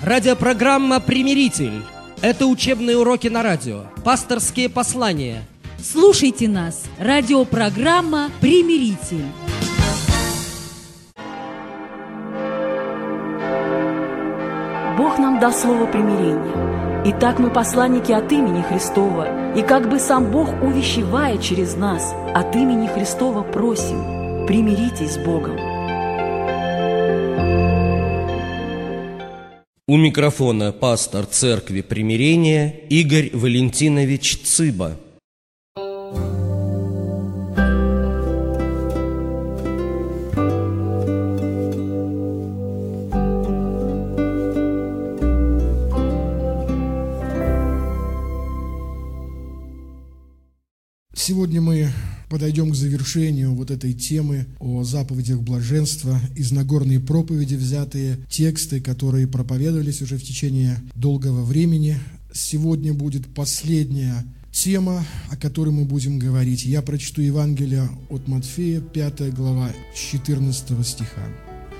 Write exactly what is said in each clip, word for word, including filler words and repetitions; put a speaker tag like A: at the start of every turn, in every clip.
A: Радиопрограмма «Примиритель». Это учебные уроки на радио, пасторские послания.
B: Слушайте нас. Радиопрограмма «Примиритель».
C: Бог нам дал слово примирения. Итак, мы посланники от имени Христова, и как бы сам Бог, увещевая через нас, от имени Христова просим: примиритесь с Богом.
A: У микрофона пастор Церкви Примирения Игорь Валентинович Цыба.
D: Сегодня мы подойдем к завершению вот этой темы о заповедях блаженства из Нагорной проповеди, взятые тексты, которые проповедовались уже в течение долгого времени. Сегодня будет последняя тема, о которой мы будем говорить. Я прочту Евангелие от Матфея, пятая глава, с четырнадцатого стиха.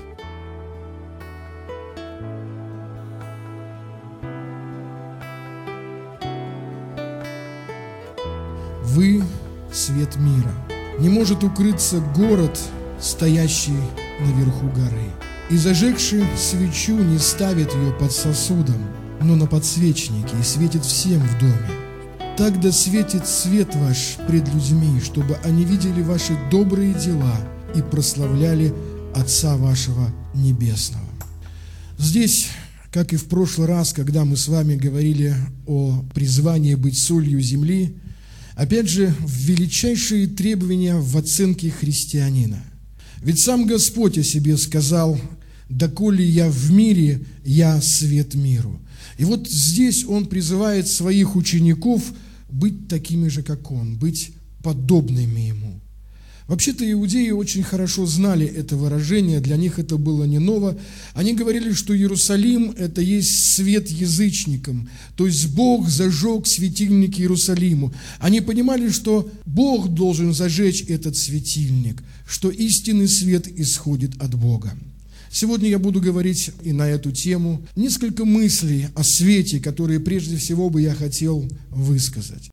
D: Вы – свет мира. Не может укрыться город, стоящий наверху горы. И зажегший свечу не ставит ее под сосудом, но на подсвечнике, и светит всем в доме. Так да светит свет ваш пред людьми, чтобы они видели ваши добрые дела и прославляли Отца вашего Небесного. Здесь, как и в прошлый раз, когда мы с вами говорили о призвании быть солью земли, опять же, величайшие требования в оценке христианина. Ведь сам Господь о себе сказал: «Доколе я в мире, я свет миру». И вот здесь Он призывает своих учеников быть такими же, как Он, быть подобными Ему. Вообще-то иудеи очень хорошо знали это выражение, для них это было не ново. Они говорили, что Иерусалим – это есть свет язычникам, то есть Бог зажег светильник Иерусалиму. Они понимали, что Бог должен зажечь этот светильник, что истинный свет исходит от Бога. Сегодня я буду говорить и на эту тему несколько мыслей о свете, которые прежде всего бы я хотел высказать.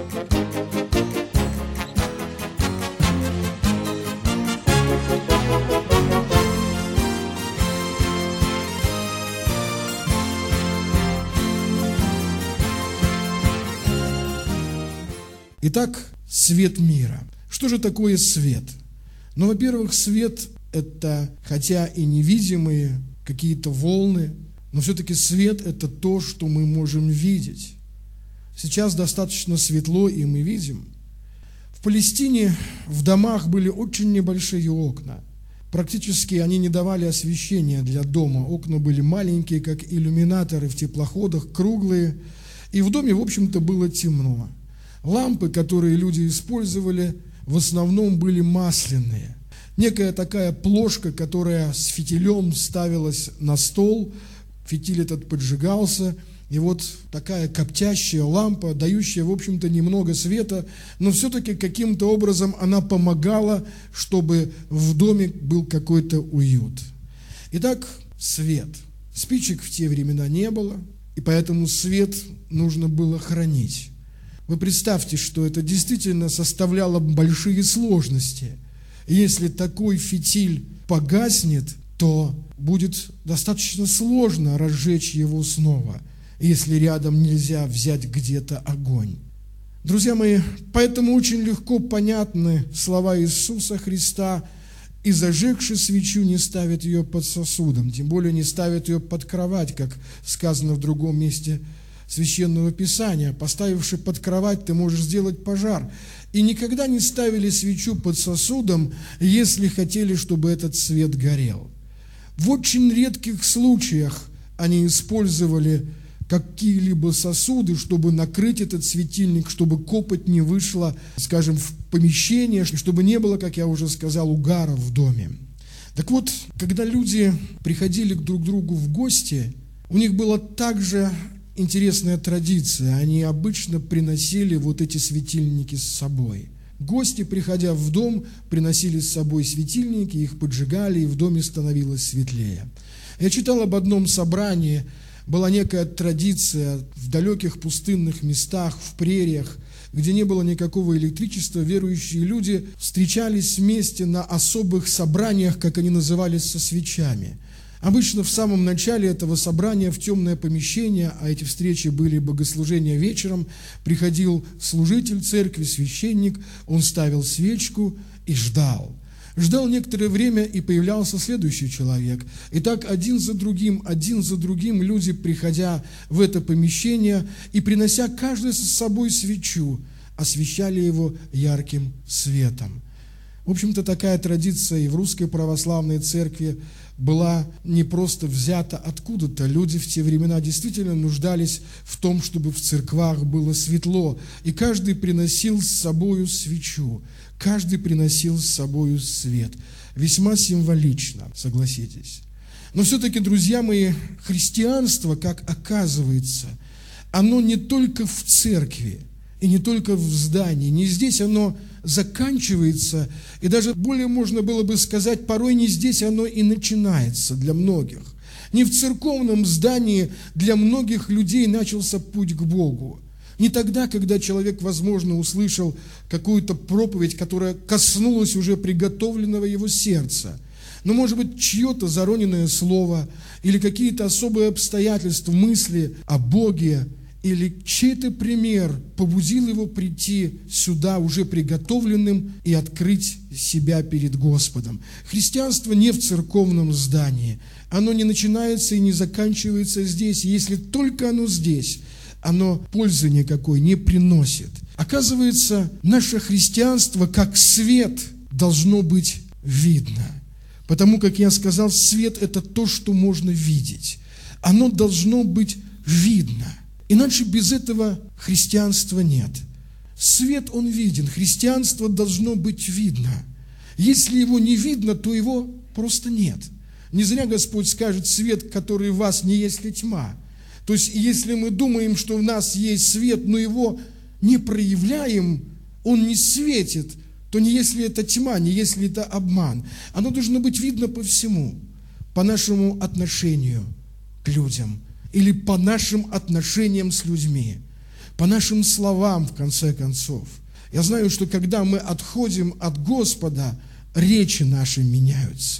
D: Итак, свет мира. Что же такое свет? Ну, во-первых, свет – это, хотя и невидимые какие-то волны, но все-таки свет – это то, что мы можем видеть. Сейчас достаточно светло, и мы видим. В Палестине в домах были очень небольшие окна. Практически они не давали освещения для дома. Окна были маленькие, как иллюминаторы в теплоходах, круглые. И в доме, в общем-то, было темно. Лампы, которые люди использовали, в основном были масляные. Некая такая плошка, которая с фитилем ставилась на стол, фитиль этот поджигался, и вот такая коптящая лампа, дающая, в общем-то, немного света, но все-таки каким-то образом она помогала, чтобы в доме был какой-то уют. Итак, свет. Спичек в те времена не было, и поэтому свет нужно было хранить. Вы представьте, что это действительно составляло большие сложности. Если такой фитиль погаснет, то будет достаточно сложно разжечь его снова, если рядом нельзя взять где-то огонь. Друзья мои, поэтому очень легко понятны слова Иисуса Христа: «И зажегши свечу не ставит ее под сосудом», тем более не ставит ее под кровать, как сказано в другом месте Священного Писания. Поставивши под кровать, ты можешь сделать пожар. И никогда не ставили свечу под сосудом, если хотели, чтобы этот свет горел. В очень редких случаях они использовали какие-либо сосуды, чтобы накрыть этот светильник, чтобы копоть не вышла, скажем, в помещение, чтобы не было, как я уже сказал, угара в доме. Так вот, когда люди приходили друг к другу в гости, у них было также интересная традиция. Они обычно приносили вот эти светильники с собой. Гости, приходя в дом, приносили с собой светильники, их поджигали, и в доме становилось светлее. Я читал об одном собрании, была некая традиция в далеких пустынных местах, в прериях, где не было никакого электричества, верующие люди встречались вместе на особых собраниях, как они назывались, со свечами. Обычно в самом начале этого собрания в темное помещение, а эти встречи были богослужения вечером, приходил служитель церкви, священник, он ставил свечку и ждал. Ждал некоторое время, и появлялся следующий человек. И так один за другим, один за другим люди, приходя в это помещение и принося каждый с собой свечу, освещали его ярким светом. В общем-то, такая традиция и в Русской Православной Церкви была не просто взята откуда-то. Люди в те времена действительно нуждались в том, чтобы в церквах было светло. И каждый приносил с собою свечу, каждый приносил с собою свет. Весьма символично, согласитесь. Но все-таки, друзья мои, христианство, как оказывается, оно не только в церкви и не только в здании, не здесь оно заканчивается, и даже более можно было бы сказать, порой не здесь оно и начинается для многих. Не в церковном здании для многих людей начался путь к Богу. Не тогда, когда человек, возможно, услышал какую-то проповедь, которая коснулась уже приготовленного его сердца, но, может быть, чье-то зароненное слово или какие-то особые обстоятельства, мысли о Боге, или чей-то пример побудил его прийти сюда уже приготовленным и открыть себя перед Господом. Христианство не в церковном здании. Оно не начинается и не заканчивается здесь. Если только оно здесь, оно пользы никакой не приносит. Оказывается, наше христианство как свет должно быть видно. Потому, как я сказал, свет – это то, что можно видеть. Оно должно быть видно. Иначе без этого христианства нет. Свет, он виден, христианство должно быть видно. Если его не видно, то его просто нет. Не зря Господь скажет: свет, который в вас, не есть ли тьма. То есть, если мы думаем, что в нас есть свет, но его не проявляем, он не светит, то не если это тьма, не если это обман. Оно должно быть видно по всему, по нашему отношению к людям, или по нашим отношениям с людьми, по нашим словам, в конце концов. Я знаю, что когда мы отходим от Господа, речи наши меняются.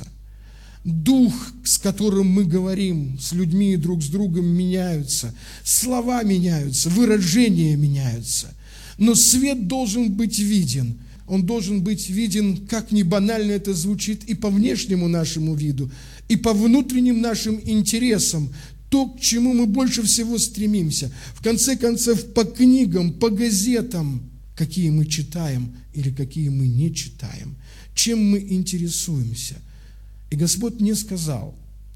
D: Дух, с которым мы говорим с людьми друг с другом, меняются. Слова меняются, выражения меняются. Но свет должен быть виден. Он должен быть виден, как ни банально это звучит, и по внешнему нашему виду, и по внутренним нашим интересам. То, к чему мы больше всего стремимся. В конце концов, по книгам, по газетам, какие мы читаем или какие мы не читаем, чем мы интересуемся. И Господь не сказал: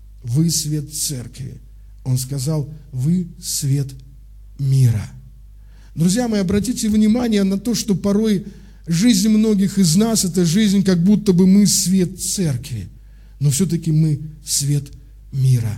D: вы свет церкви. Он сказал: вы свет мира. Друзья мои, обратите внимание на то, что порой жизнь многих из нас – это жизнь, как будто бы мы свет церкви, но все-таки мы свет мира.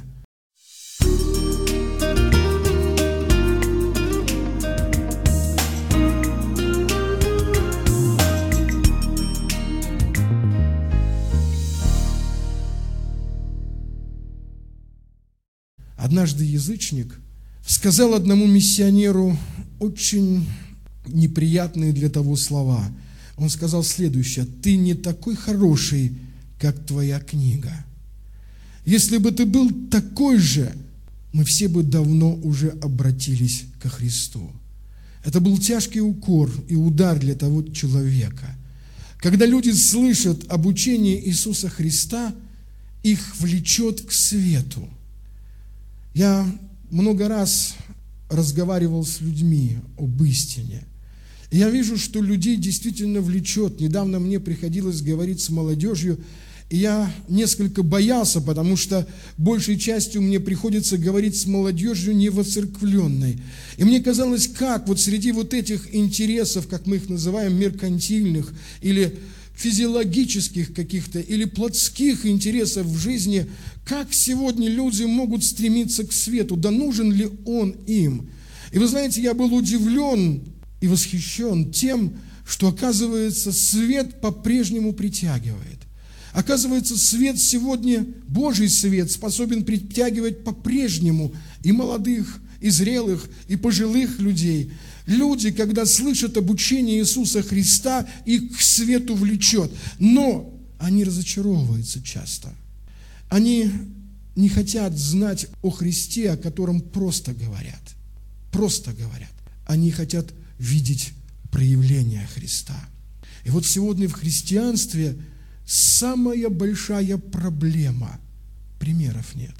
D: Однажды язычник сказал одному миссионеру очень неприятные для того слова. Он сказал следующее: ты не такой хороший, как твоя книга. Если бы ты был такой же, мы все бы давно уже обратились ко Христу. Это был тяжкий укор и удар для того человека. Когда люди слышат об учении Иисуса Христа, их влечет к свету. Я много раз разговаривал с людьми об истине. И я вижу, что людей действительно влечет. Недавно мне приходилось говорить с молодежью, и я несколько боялся, потому что большей частью мне приходится говорить с молодежью невоцерквленной. И мне казалось, как вот среди вот этих интересов, как мы их называем, меркантильных или физиологических каких-то, или плотских интересов в жизни, как сегодня люди могут стремиться к свету, да нужен ли он им? И вы знаете, я был удивлен и восхищен тем, что, оказывается, свет по-прежнему притягивает. Оказывается, свет сегодня, Божий свет, способен притягивать по-прежнему и молодых, и зрелых, и пожилых людей. Люди, когда слышат об учении Иисуса Христа, их к свету влечет. Но они разочаровываются часто. Они не хотят знать о Христе, о котором просто говорят. Просто говорят. Они хотят видеть проявление Христа. И вот сегодня в христианстве самая большая проблема – примеров нет.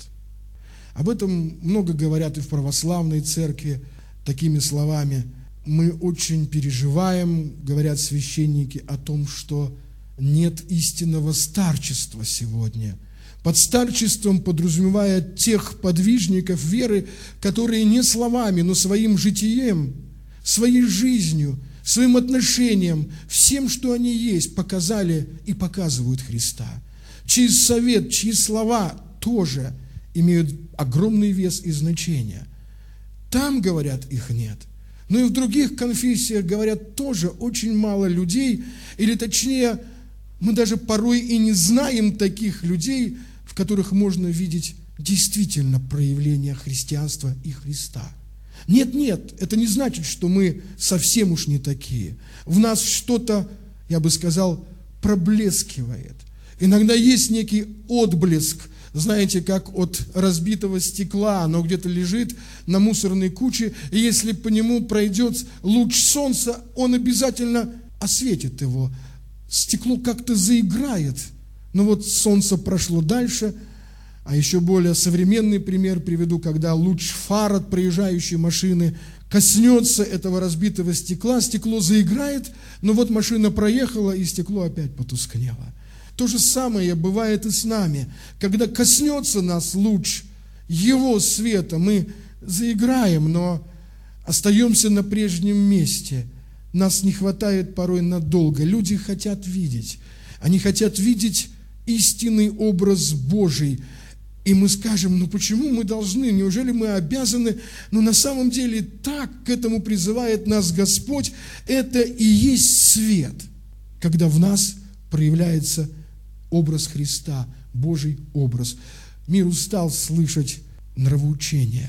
D: Об этом много говорят и в православной церкви такими словами. Мы очень переживаем, говорят священники, о том, что нет истинного старчества сегодня. Под старчеством подразумевая тех подвижников веры, которые не словами, но своим житием, своей жизнью, своим отношением, всем, что они есть, показали и показывают Христа. Чей совет, чьи слова тоже имеют огромный вес и значение. Там, говорят, их нет. Но и в других конфессиях, говорят, тоже очень мало людей, или точнее, мы даже порой и не знаем таких людей, в которых можно видеть действительно проявление христианства и Христа. Нет, нет, это не значит, что мы совсем уж не такие. В нас что-то, я бы сказал, проблескивает. Иногда есть некий отблеск, знаете, как от разбитого стекла, оно где-то лежит на мусорной куче, и если по нему пройдет луч солнца, он обязательно осветит его. Стекло как-то заиграет, но вот солнце прошло дальше. А еще более современный пример приведу, когда луч фар от проезжающей машины коснется этого разбитого стекла, стекло заиграет, но вот машина проехала, и стекло опять потускнело. То же самое бывает и с нами. Когда коснется нас луч Его света, мы заиграем, но остаемся на прежнем месте. Нас не хватает порой надолго. Люди хотят видеть. Они хотят видеть истинный образ Божий. И мы скажем, ну почему мы должны, неужели мы обязаны? Но на самом деле так к этому призывает нас Господь. Это и есть свет, когда в нас проявляется образ Христа, Божий образ. Мир устал слышать нравоучения.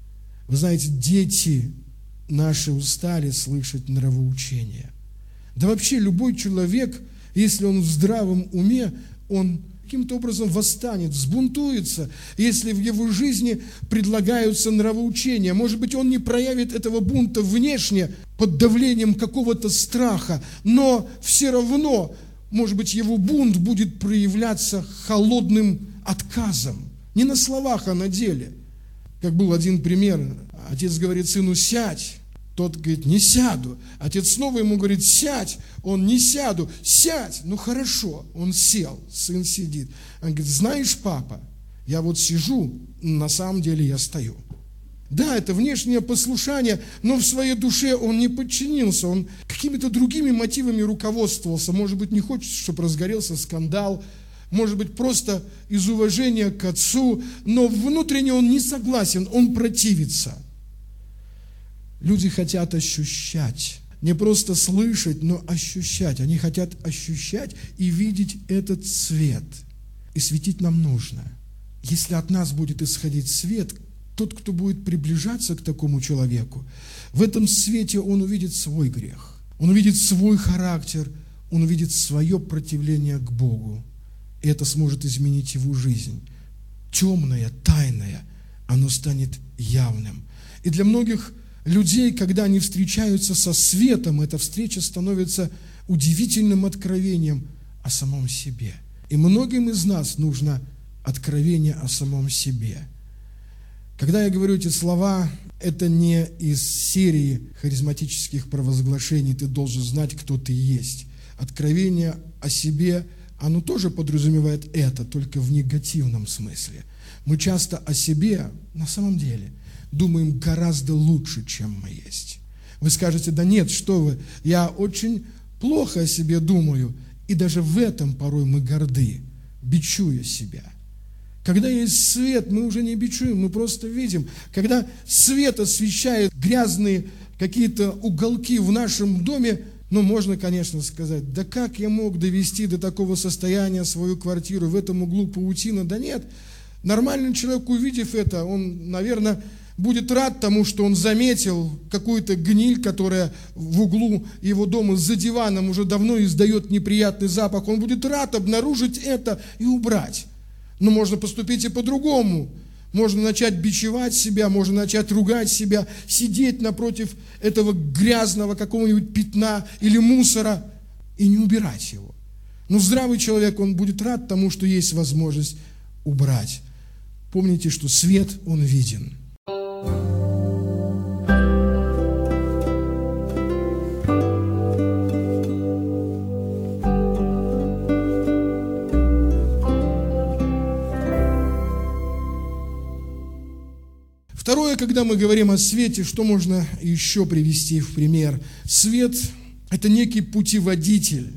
D: Вы знаете, дети наши устали слышать нравоучения. Да вообще любой человек, если он в здравом уме, он каким-то образом восстанет, взбунтуется, если в его жизни предлагаются нравоучения. Может быть, он не проявит этого бунта внешне, под давлением какого-то страха, но все равно, может быть, его бунт будет проявляться холодным отказом. Не на словах, а на деле. Как был один пример. Отец говорит сыну: сядь. Тот говорит: не сяду. Отец снова ему говорит: сядь. Он: не сяду. Сядь. Ну хорошо. Он сел. Сын сидит. Он говорит: знаешь, папа, я вот сижу, на самом деле я стою. Да, это внешнее послушание, но в своей душе он не подчинился. Он какими-то другими мотивами руководствовался. Может быть, не хочет, чтобы разгорелся скандал. Может быть, просто из уважения к отцу. Но внутренне он не согласен, он противится. Люди хотят ощущать, не просто слышать, но ощущать. Они хотят ощущать и видеть этот свет. И светить нам нужно. Если от нас будет исходить свет, тот, кто будет приближаться к такому человеку, в этом свете он увидит свой грех, он увидит свой характер, он увидит свое противление к Богу. И это сможет изменить его жизнь. Темное, тайное, оно станет явным. И для многих людей, когда они встречаются со светом, эта встреча становится удивительным откровением о самом себе. И многим из нас нужно откровение о самом себе. Когда я говорю эти слова, это не из серии харизматических провозглашений «ты должен знать, кто ты есть». Откровение о себе, оно тоже подразумевает это, только в негативном смысле. Мы часто о себе, на самом деле, думаем гораздо лучше, чем мы есть. Вы скажете: да нет, что вы, я очень плохо о себе думаю. И даже в этом порой мы горды, бичуя себя. Когда есть свет, мы уже не бичуем, мы просто видим. Когда свет освещает грязные какие-то уголки в нашем доме, Ну, можно, конечно, сказать, да как я мог довести до такого состояния свою квартиру, в этом углу паутина? Да нет, нормальный человек, увидев это, он, наверное, будет рад тому, что он заметил какую-то гниль, которая в углу его дома за диваном уже давно издает неприятный запах. Он будет рад обнаружить это и убрать. Но можно поступить и по-другому. Можно начать бичевать себя, можно начать ругать себя, сидеть напротив этого грязного какого-нибудь пятна или мусора и не убирать его. Но здравый человек, он будет рад тому, что есть возможность убрать. Помните, что свет, он виден. Второе, когда мы говорим о свете, что можно еще привести в пример? Свет – это некий путеводитель.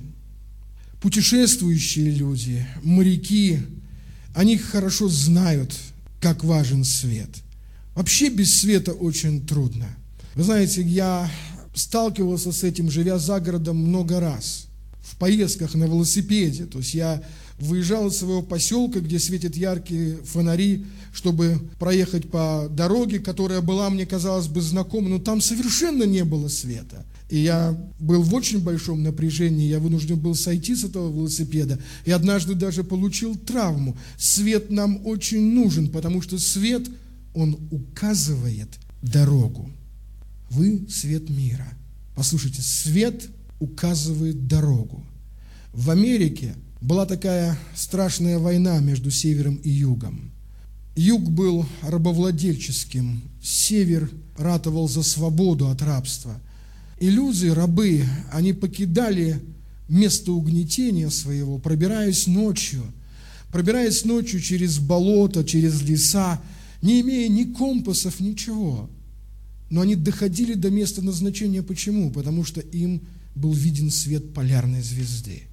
D: Путешествующие люди, моряки, они хорошо знают, как важен свет. Вообще без света очень трудно. Вы знаете, я сталкивался с этим, живя за городом, много раз. В поездках на велосипеде. То есть я выезжал из своего поселка, где светят яркие фонари, чтобы проехать по дороге, которая была, мне казалось бы, знакома, но там совершенно не было света. И я был в очень большом напряжении, я вынужден был сойти с этого велосипеда, и однажды даже получил травму. Свет нам очень нужен, потому что свет, он указывает дорогу. Вы – свет мира. Послушайте, свет указывает дорогу. В Америке была такая страшная война между севером и югом. Юг был рабовладельческим, север ратовал за свободу от рабства. И люди, рабы, они покидали место угнетения своего, пробираясь ночью, пробираясь ночью через болото, через леса, не имея ни компасов, ничего. Но они доходили до места назначения. Почему? Потому что им был виден свет полярной звезды.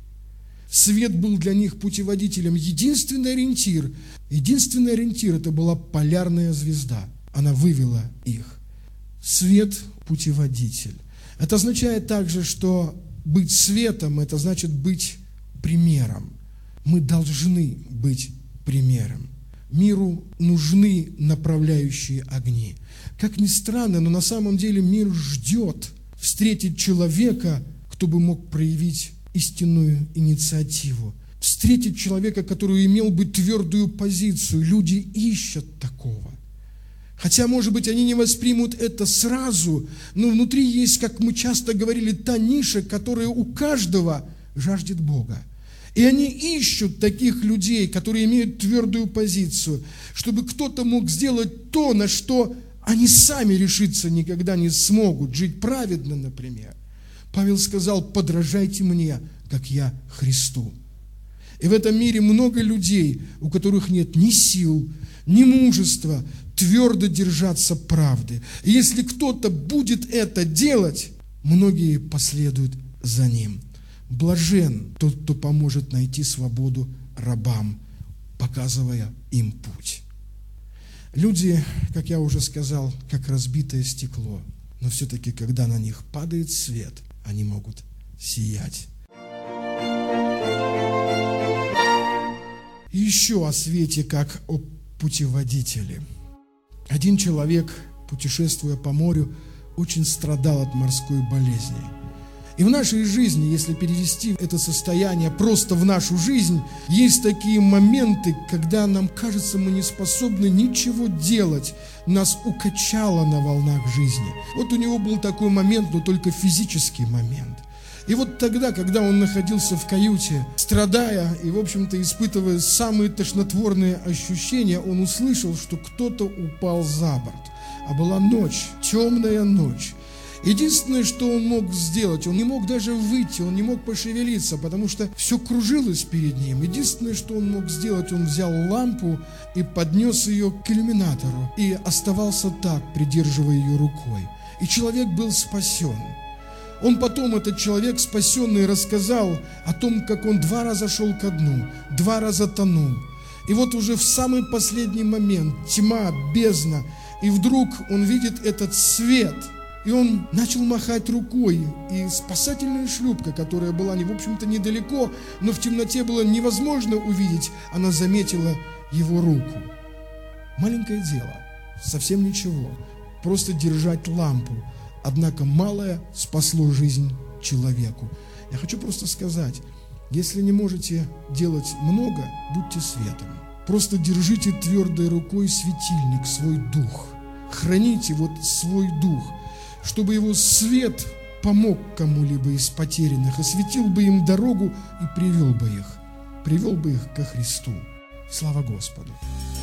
D: Свет был для них путеводителем. Единственный ориентир, единственный ориентир – это была полярная звезда. Она вывела их. Свет – путеводитель. Это означает также, что быть светом – это значит быть примером. Мы должны быть примером. Миру нужны направляющие огни. Как ни странно, но на самом деле мир ждет встретить человека, кто бы мог проявить истинную инициативу. Встретить человека, который имел бы твердую позицию. Люди ищут такого. Хотя, может быть, они не воспримут это сразу, но внутри есть, как мы часто говорили, та ниша, которая у каждого жаждет Бога. И они ищут таких людей, которые имеют твердую позицию, чтобы кто-то мог сделать то, на что они сами решиться никогда не смогут, жить праведно, например. Павел сказал: подражайте мне, как я Христу. И в этом мире много людей, у которых нет ни сил, ни мужества твердо держаться правды. И если кто-то будет это делать, многие последуют за ним. Блажен тот, кто поможет найти свободу рабам, показывая им путь. Люди, как я уже сказал, как разбитое стекло, но все-таки, когда на них падает свет, они могут сиять. И еще о свете, как о путеводителе. Один человек, путешествуя по морю, очень страдал от морской болезни. И в нашей жизни, если перевести это состояние просто в нашу жизнь, есть такие моменты, когда нам кажется, мы не способны ничего делать. Нас укачало на волнах жизни. Вот у него был такой момент, но только физический момент. И вот тогда, когда он находился в каюте, страдая и, в общем-то, испытывая самые тошнотворные ощущения, он услышал, что кто-то упал за борт. А была ночь, темная ночь. Единственное, что он мог сделать, он не мог даже выйти, он не мог пошевелиться, потому что все кружилось перед ним. Единственное, что он мог сделать, он взял лампу и поднес ее к иллюминатору и оставался так, придерживая ее рукой. И человек был спасен. Он потом, этот человек спасенный, рассказал о том, как он два раза шел ко дну, два раза тонул. И вот уже в самый последний момент тьма, бездна, и вдруг он видит этот свет, И он начал махать рукой, и спасательная шлюпка, которая была, в общем-то, недалеко, но в темноте было невозможно увидеть, она заметила его руку. Маленькое дело, совсем ничего, просто держать лампу, однако малое спасло жизнь человеку. Я хочу просто сказать, если не можете делать много, будьте светом. Просто держите твердой рукой светильник, свой дух. Храните вот свой дух, чтобы его свет помог кому-либо из потерянных, осветил бы им дорогу и привел бы их, привел бы их ко Христу. Слава Господу!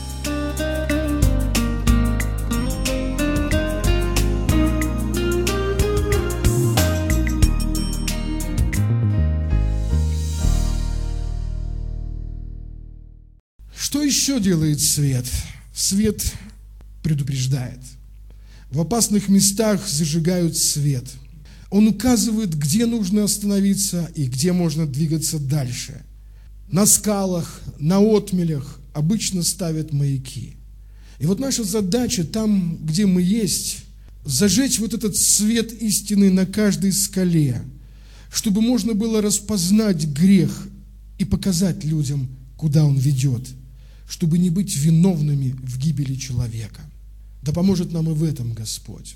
D: Что еще делает свет? Свет предупреждает. В опасных местах зажигают свет. Он указывает, где нужно остановиться и где можно двигаться дальше. На скалах, на отмелях обычно ставят маяки. И вот наша задача там, где мы есть, зажечь вот этот свет истины на каждой скале, чтобы можно было распознать грех и показать людям, куда он ведет, чтобы не быть виновными в гибели человека. Да поможет нам и в этом Господь.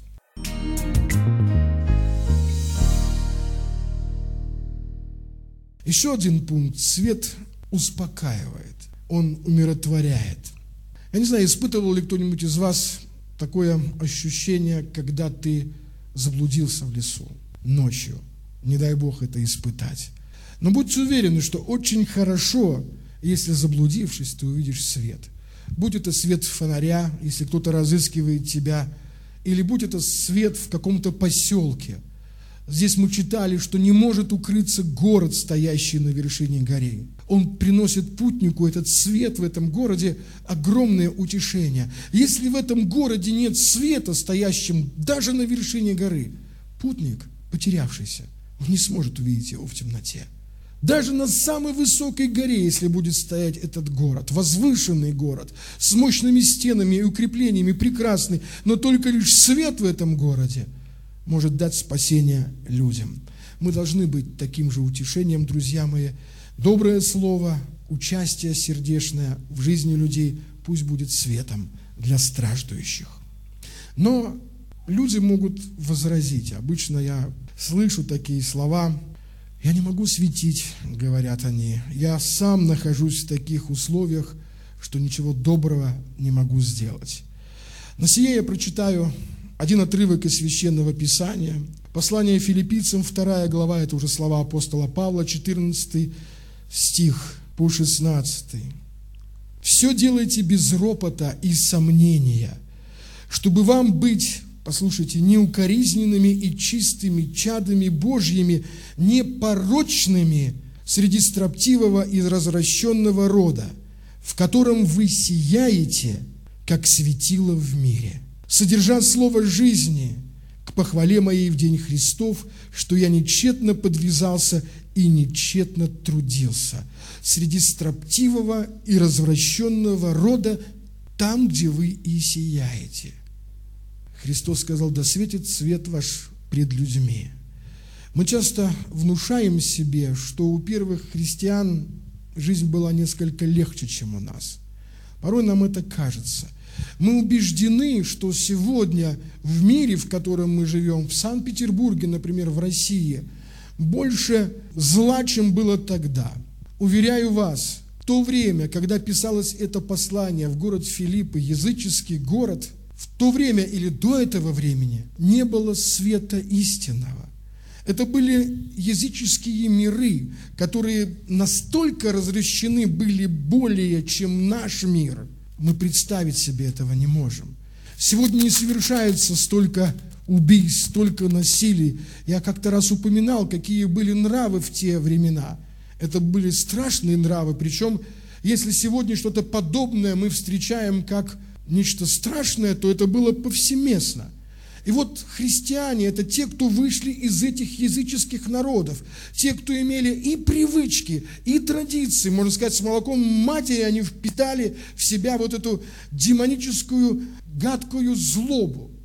D: Еще один пункт. Свет успокаивает, он умиротворяет. Я не знаю, испытывал ли кто-нибудь из вас такое ощущение, когда ты заблудился в лесу ночью. Не дай Бог это испытать. Но будьте уверены, что очень хорошо, если заблудившись, ты увидишь свет. Будь это свет фонаря, если кто-то разыскивает тебя, или будь это свет в каком-то поселке. Здесь мы читали, что не может укрыться город, стоящий на вершине горы. Он приносит путнику, этот свет в этом городе, огромное утешение. Если в этом городе нет света, стоящем даже на вершине горы, путник, потерявшийся, он не сможет увидеть его в темноте. Даже на самой высокой горе, если будет стоять этот город, возвышенный город, с мощными стенами и укреплениями, прекрасный, но только лишь свет в этом городе может дать спасение людям. Мы должны быть таким же утешением, друзья мои. Доброе слово, участие сердечное в жизни людей пусть будет светом для страждущих. Но люди могут возразить. Обычно я слышу такие слова: «Я не могу светить», — говорят они. «Я сам нахожусь в таких условиях, что ничего доброго не могу сделать». На сие я прочитаю один отрывок из Священного Писания. Послание Филиппийцам, вторая глава, это уже слова апостола Павла, четырнадцатый стих по шестнадцатый. «Все делайте без ропота и сомнения, чтобы вам быть, послушайте, неукоризненными и чистыми чадами Божьими, непорочными среди строптивого и развращенного рода, в котором вы сияете, как светило в мире, содержа слово жизни к похвале моей в день Христов, что я нечетно подвязался и нечетно трудился среди строптивого и развращенного рода, там, где вы и сияете». Христос сказал: «Да светит свет ваш пред людьми». Мы часто внушаем себе, что у первых христиан жизнь была несколько легче, чем у нас. Порой нам это кажется. Мы убеждены, что сегодня в мире, в котором мы живем, в Санкт-Петербурге, например, в России, больше зла, чем было тогда. Уверяю вас, в то время, когда писалось это послание в город Филиппы, языческий город, в то время или до этого времени не было света истинного. Это были языческие миры, которые настолько разрешены были более, чем наш мир. Мы представить себе этого не можем. Сегодня не совершается столько убийств, столько насилий. Я как-то раз упоминал, какие были нравы в те времена. Это были страшные нравы. Причем, если сегодня что-то подобное мы встречаем как нечто страшное, то это было повсеместно. И вот христиане – это те, кто вышли из этих языческих народов, те, кто имели и привычки, и традиции, можно сказать, с молоком матери они впитали в себя вот эту демоническую, гадкую злобу.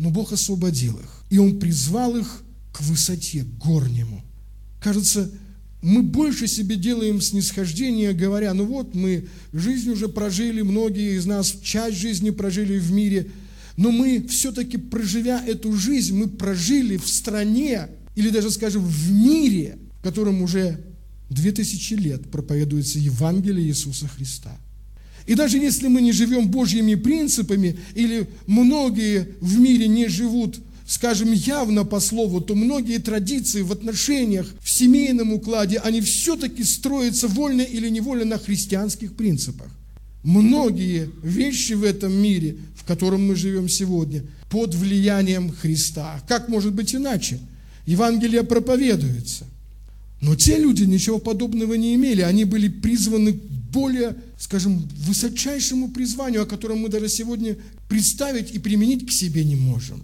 D: но Бог освободил их, и Он призвал их к высоте, к горнему. Кажется, мы больше себе делаем снисхождение, говоря, ну вот мы жизнь уже прожили, многие из нас часть жизни прожили в мире, но мы все-таки, проживя эту жизнь, мы прожили в стране, или даже, скажем, в мире, в котором уже две тысячи лет проповедуется Евангелие Иисуса Христа. И даже если мы не живем Божьими принципами, или многие в мире не живут, скажем, явно по слову, то многие традиции в отношениях, в семейном укладе, они все-таки строятся вольно или невольно на христианских принципах. Многие вещи в этом мире, в котором мы живем сегодня, под влиянием Христа. Как может быть иначе? Евангелие проповедуется. Но те люди ничего подобного не имели. Они были призваны к более, скажем, высочайшему призванию, о котором мы даже сегодня представить и применить к себе не можем.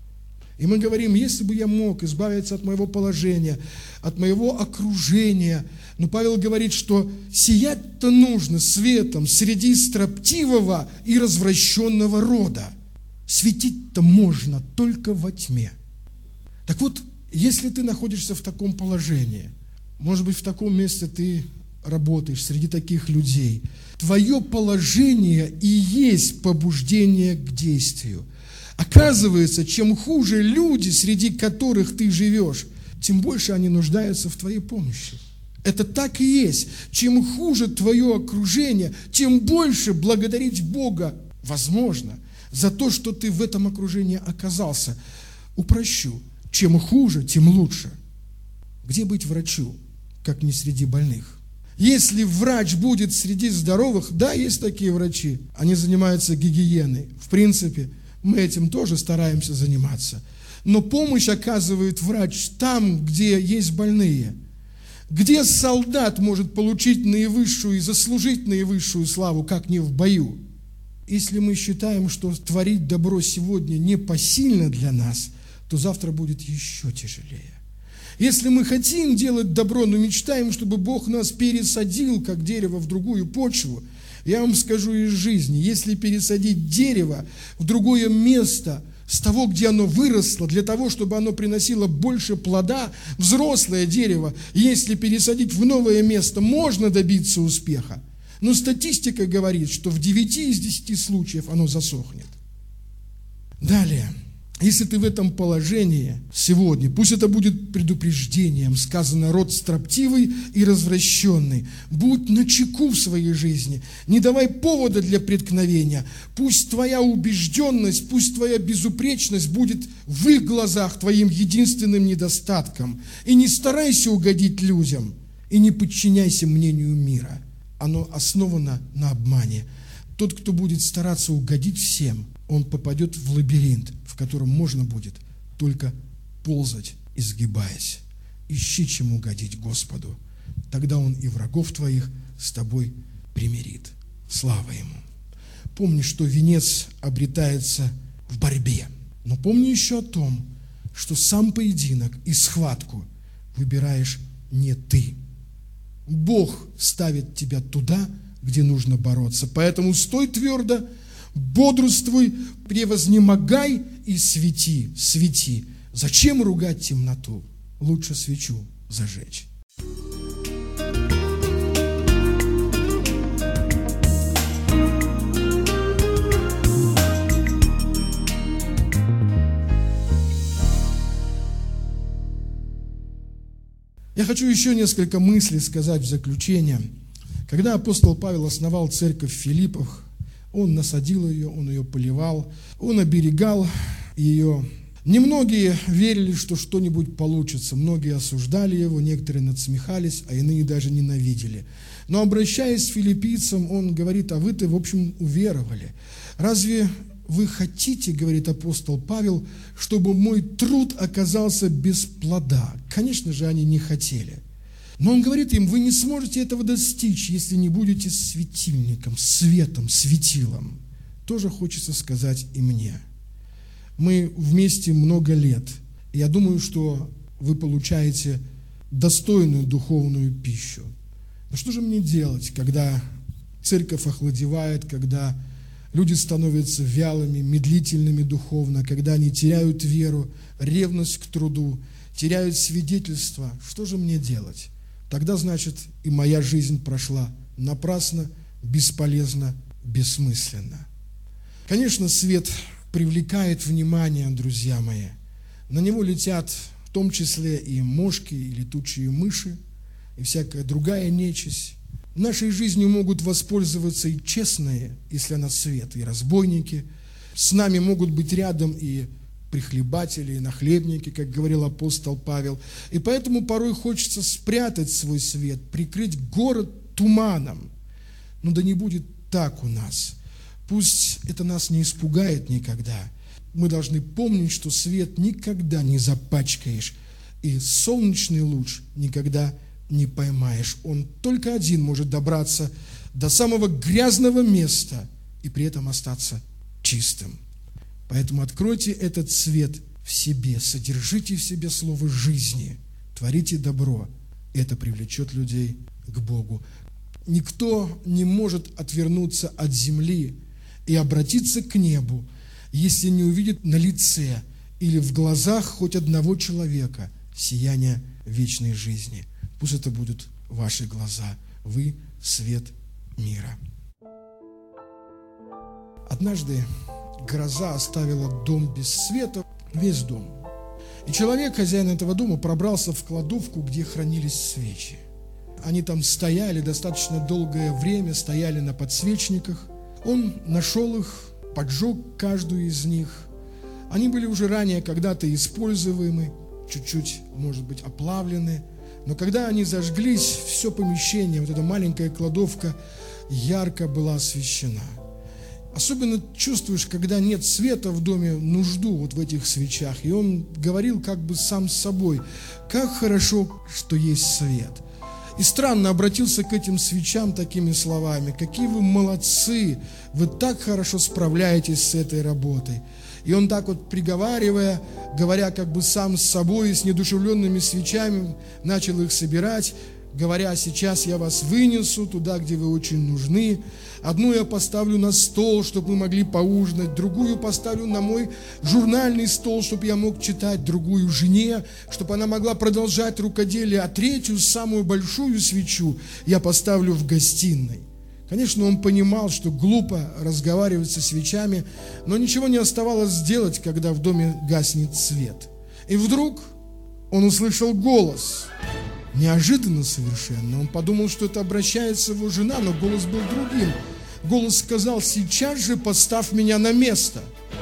D: И мы говорим, если бы я мог избавиться от моего положения, от моего окружения. Но Павел говорит, что сиять-то нужно светом среди строптивого и развращенного рода. Светить-то можно только во тьме. Так вот, если ты находишься в таком положении, может быть, в таком месте ты работаешь среди таких людей, твое положение и есть побуждение к действию. Оказывается, чем хуже люди, среди которых ты живешь, тем больше они нуждаются в твоей помощи. Это так и есть. Чем хуже твое окружение, тем больше благодарить Бога, возможно, за то, что ты в этом окружении оказался. Упрощу. Чем хуже, тем лучше. Где быть врачу, как не среди больных? Если врач будет среди здоровых, да, есть такие врачи, они занимаются гигиеной. В принципе, мы этим тоже стараемся заниматься. Но помощь оказывает врач там, где есть больные. Где солдат может получить наивысшую и заслужить наивысшую славу, как не в бою? Если мы считаем, что творить добро сегодня непосильно для нас, то завтра будет еще тяжелее. Если мы хотим делать добро, но мечтаем, чтобы Бог нас пересадил, как дерево, в другую почву, я вам скажу из жизни, если пересадить дерево в другое место, с того, где оно выросло, для того, чтобы оно приносило больше плода, взрослое дерево, если пересадить в новое место, можно добиться успеха. Но статистика говорит, что в девяти из десяти случаев оно засохнет. Далее. Если ты в этом положении сегодня, пусть это будет предупреждением, сказано, род строптивый и развращенный, будь начеку в своей жизни, не давай повода для преткновения, пусть твоя убежденность, пусть твоя безупречность будет в их глазах твоим единственным недостатком, и не старайся угодить людям, и не подчиняйся мнению мира, оно основано на обмане. Тот, кто будет стараться угодить всем, он попадет в лабиринт, в котором можно будет только ползать, изгибаясь. Ищи, чем угодить Господу. Тогда Он и врагов твоих с тобой примирит. Слава Ему. Помни, что венец обретается в борьбе. Но помни еще о том, что сам поединок и схватку выбираешь не ты. Бог ставит тебя туда, где нужно бороться. Поэтому стой твердо, бодрствуй, превознемогай и свети, свети. Зачем ругать темноту? Лучше свечу зажечь. Я хочу еще несколько мыслей сказать в заключение. Когда апостол Павел основал церковь в Филиппах, он насадил ее, он ее поливал, он оберегал ее. Немногие верили, что что-нибудь получится. Многие осуждали его, некоторые надсмехались, а иные даже ненавидели. Но обращаясь к филиппийцам, он говорит, а вы-то, в общем, уверовали. Разве вы хотите, говорит апостол Павел, чтобы мой труд оказался без плода? Конечно же, они не хотели. Но он говорит им, вы не сможете этого достичь, если не будете светильником, светом, светилом. Тоже хочется сказать и мне. Мы вместе много лет. И я думаю, что вы получаете достойную духовную пищу. Но что же мне делать, когда церковь охладевает, когда Люди становятся вялыми, медлительными духовно, когда они теряют веру, ревность к труду, теряют свидетельство. Что же мне делать? Тогда, значит, и моя жизнь прошла напрасно, бесполезно, бессмысленно. Конечно, свет привлекает внимание, друзья мои. На него летят в том числе и мошки, и летучие мыши, и всякая другая нечисть. Нашей жизнью могут воспользоваться и честные, если она свет, и разбойники. С нами могут быть рядом и прихлебатели, и нахлебники, как говорил апостол Павел. И поэтому порой хочется спрятать свой свет, прикрыть город туманом. Но да не будет так у нас. Пусть это нас не испугает никогда. Мы должны помнить, что свет никогда не запачкаешь, и солнечный луч никогда не поймаешь. Он только один может добраться до самого грязного места и при этом остаться чистым. Поэтому откройте этот свет в себе, содержите в себе слово жизни, творите добро. Это привлечет людей к Богу. Никто не может отвернуться от земли и обратиться к небу, если не увидит на лице или в глазах хоть одного человека сияние вечной жизни. Пусть это будут ваши глаза. Вы – свет мира. Однажды гроза оставила дом без света, весь дом. И человек, хозяин этого дома, пробрался в кладовку, где хранились свечи. Они там стояли достаточно долгое время, стояли на подсвечниках. Он нашел их, поджег каждую из них. Они были уже ранее когда-то используемы, чуть-чуть, может быть, оплавлены. Но когда они зажглись, все помещение, вот эта маленькая кладовка, ярко была освещена. Особенно чувствуешь, когда нет света в доме, нужду вот в этих свечах. И он говорил как бы сам с собой: как хорошо, что есть свет. И странно обратился к этим свечам такими словами: какие вы молодцы, вы так хорошо справляетесь с этой работой. И он так вот приговаривая, говоря как бы сам с собой, с неодушевленными свечами, начал их собирать, говоря: сейчас я вас вынесу туда, где вы очень нужны. Одну я поставлю на стол, чтобы вы могли поужинать, другую поставлю на мой журнальный стол, чтобы я мог читать, другую жене, чтобы она могла продолжать рукоделие, а третью, самую большую свечу, я поставлю в гостиной. Конечно, он понимал, что глупо разговаривать со свечами, но ничего не оставалось сделать, когда в доме гаснет свет. И вдруг он услышал голос. Неожиданно совершенно. Он подумал, что это обращается его жена, но голос был другим. Голос сказал: сейчас же поставь меня на место.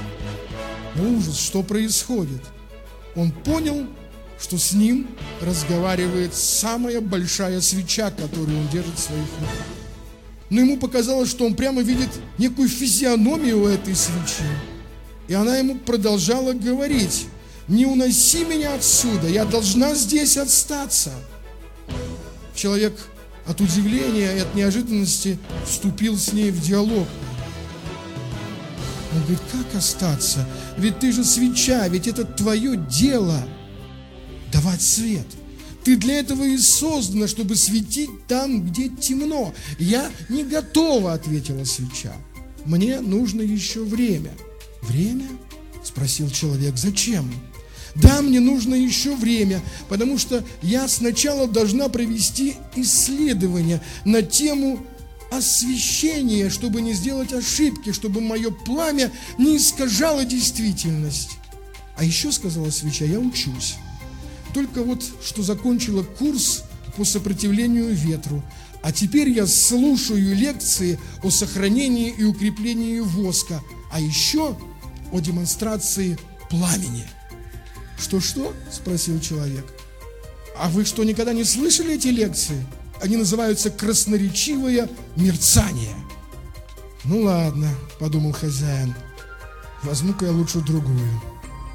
D: Ужас, что происходит? Он понял, что с ним разговаривает самая большая свеча, которую он держит в своих руках. Но ему показалось, что он прямо видит некую физиономию этой свечи. И она ему продолжала говорить: не уноси меня отсюда, я должна здесь остаться. Человек от удивления и от неожиданности вступил с ней в диалог. Он говорит: как остаться? Ведь ты же свеча, ведь это твое дело давать свет. Ты для этого и создана, чтобы светить там, где темно. Я не готова, ответила свеча. Мне нужно еще время. Время? Спросил человек. Зачем? Да, мне нужно еще время, потому что я сначала должна провести исследование на тему освещения, чтобы не сделать ошибки, чтобы мое пламя не искажало действительность. А еще, сказала свеча, я учусь. Только вот что закончила курс по сопротивлению ветру, а теперь я слушаю лекции о сохранении и укреплении воска, а еще о демонстрации пламени. «Что-что?» – спросил человек. «А вы что, никогда не слышали эти лекции? Они называются красноречивое мерцание». «Ну ладно», – подумал хозяин, – «возьму-ка я лучше другую».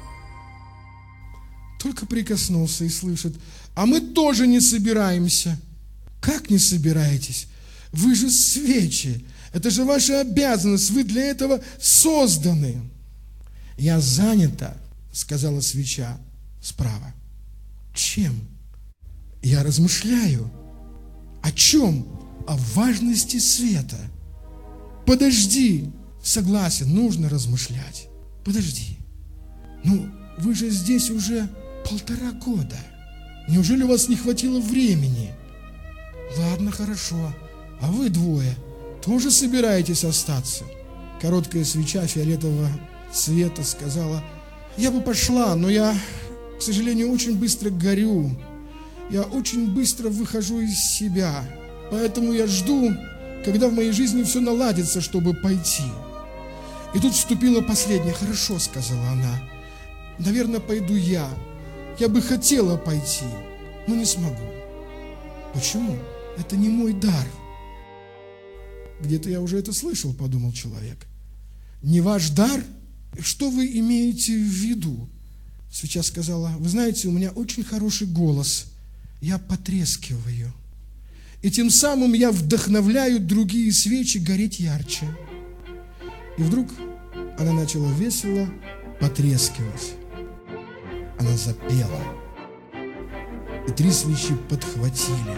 D: Только прикоснулся и слышит: «А мы тоже не собираемся». «Как не собираетесь? Вы же свечи, это же ваша обязанность, вы для этого созданы». «Я занята», — сказала свеча справа. «Чем?» «Я размышляю». «О чем?» «О важности света». «Подожди», — согласен, нужно размышлять. Подожди, ну вы же здесь уже полтора года. Неужели у вас не хватило времени? Ладно, хорошо. А вы двое тоже собираетесь остаться? Короткая свеча фиолетового цвета сказала: я бы пошла, но я, к сожалению, очень быстро горю. Я очень быстро выхожу из себя. Поэтому я жду, когда в моей жизни все наладится, чтобы пойти. И тут вступила последняя. Хорошо, сказала она. Наверное, пойду я. Я бы хотела пойти, но не смогу. Почему? Это не мой дар. Где-то я уже это слышал, подумал человек. Не ваш дар? Что вы имеете в виду? Свеча сказала: вы знаете, у меня очень хороший голос. Я потрескиваю. И тем самым я вдохновляю другие свечи гореть ярче. И вдруг она начала весело потрескивать. Она запела. И три свечи подхватили.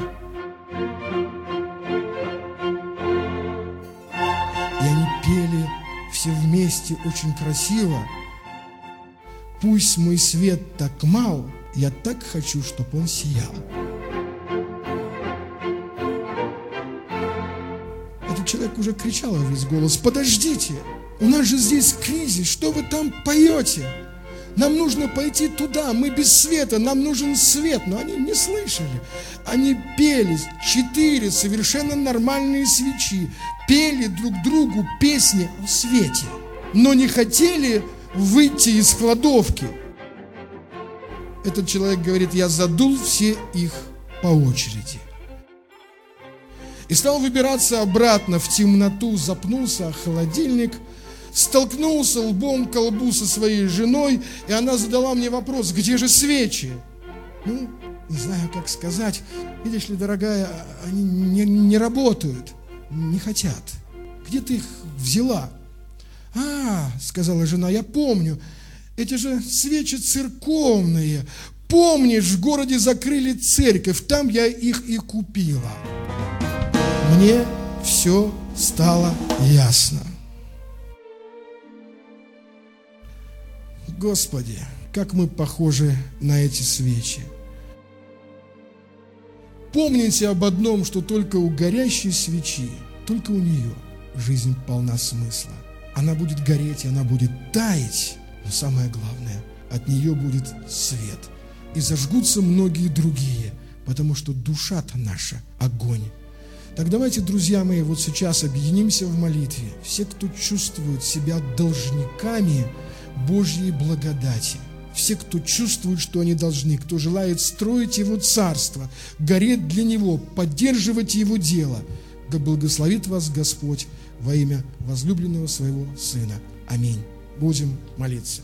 D: И они пели все вместе очень красиво. Пусть мой свет так мал, я так хочу, чтоб он сиял. Этот человек уже кричал во весь голос: подождите, у нас же здесь кризис, что вы там поете? Нам нужно пойти туда, мы без света, нам нужен свет. Но они не слышали. Они пели, четыре совершенно нормальные свечи, пели друг другу песни о свете, но не хотели выйти из кладовки. Этот человек говорит: я задул все их по очереди. И стал выбираться обратно в темноту, запнулся о холодильник, столкнулся лбом к лбу со своей женой, и она задала мне вопрос: где же свечи? Ну, не знаю, как сказать. Видишь ли, дорогая, они не, не работают, не хотят. Где ты их взяла? А, сказала жена, я помню, эти же свечи церковные. Помнишь, в городе закрыли церковь, там я их и купила. Мне все стало ясно. Господи, как мы похожи на эти свечи. Помните об одном, что только у горящей свечи, только у нее жизнь полна смысла. Она будет гореть, и она будет таять, но самое главное, от нее будет свет. И зажгутся многие другие, потому что душа-то наша – огонь. Так давайте, друзья мои, вот сейчас объединимся в молитве. Все, кто чувствует себя должниками Божьей благодати, все, кто чувствует, что они должны, кто желает строить Его Царство, гореть для Него, поддерживать Его дело, да благословит вас Господь во имя возлюбленного Своего Сына. Аминь. Будем молиться.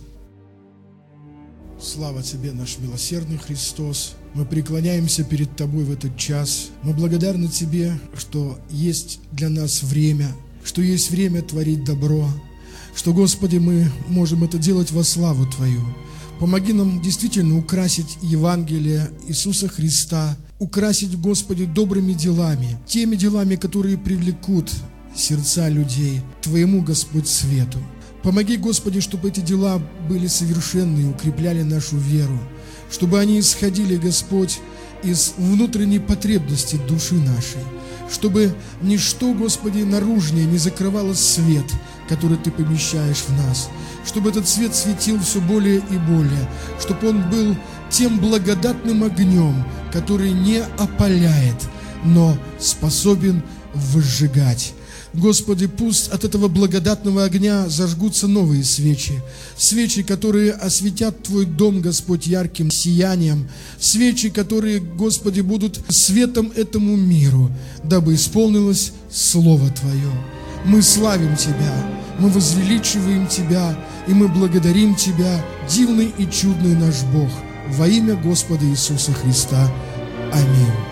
D: Слава Тебе, наш милосердный Христос. Мы преклоняемся перед Тобой в этот час. Мы благодарны Тебе, что есть для нас время, что есть время творить добро, что, Господи, мы можем это делать во славу Твою. Помоги нам действительно украсить Евангелие Иисуса Христа, украсить, Господи, добрыми делами, теми делами, которые привлекут сердца людей к Твоему, Господь, свету. Помоги, Господи, чтобы эти дела были совершенны и укрепляли нашу веру, чтобы они исходили, Господь, из внутренней потребности души нашей, чтобы ничто, Господи, наружнее не закрывало свет, который Ты помещаешь в нас, чтобы этот свет светил все более и более, чтобы он был тем благодатным огнем, который не опаляет, но способен выжигать. Господи, пусть от этого благодатного огня зажгутся новые свечи, свечи, которые осветят Твой дом, Господь, ярким сиянием, свечи, которые, Господи, будут светом этому миру, дабы исполнилось Слово Твое. Мы славим Тебя, мы возвеличиваем Тебя, и мы благодарим Тебя, дивный и чудный наш Бог, во имя Господа Иисуса Христа. Аминь.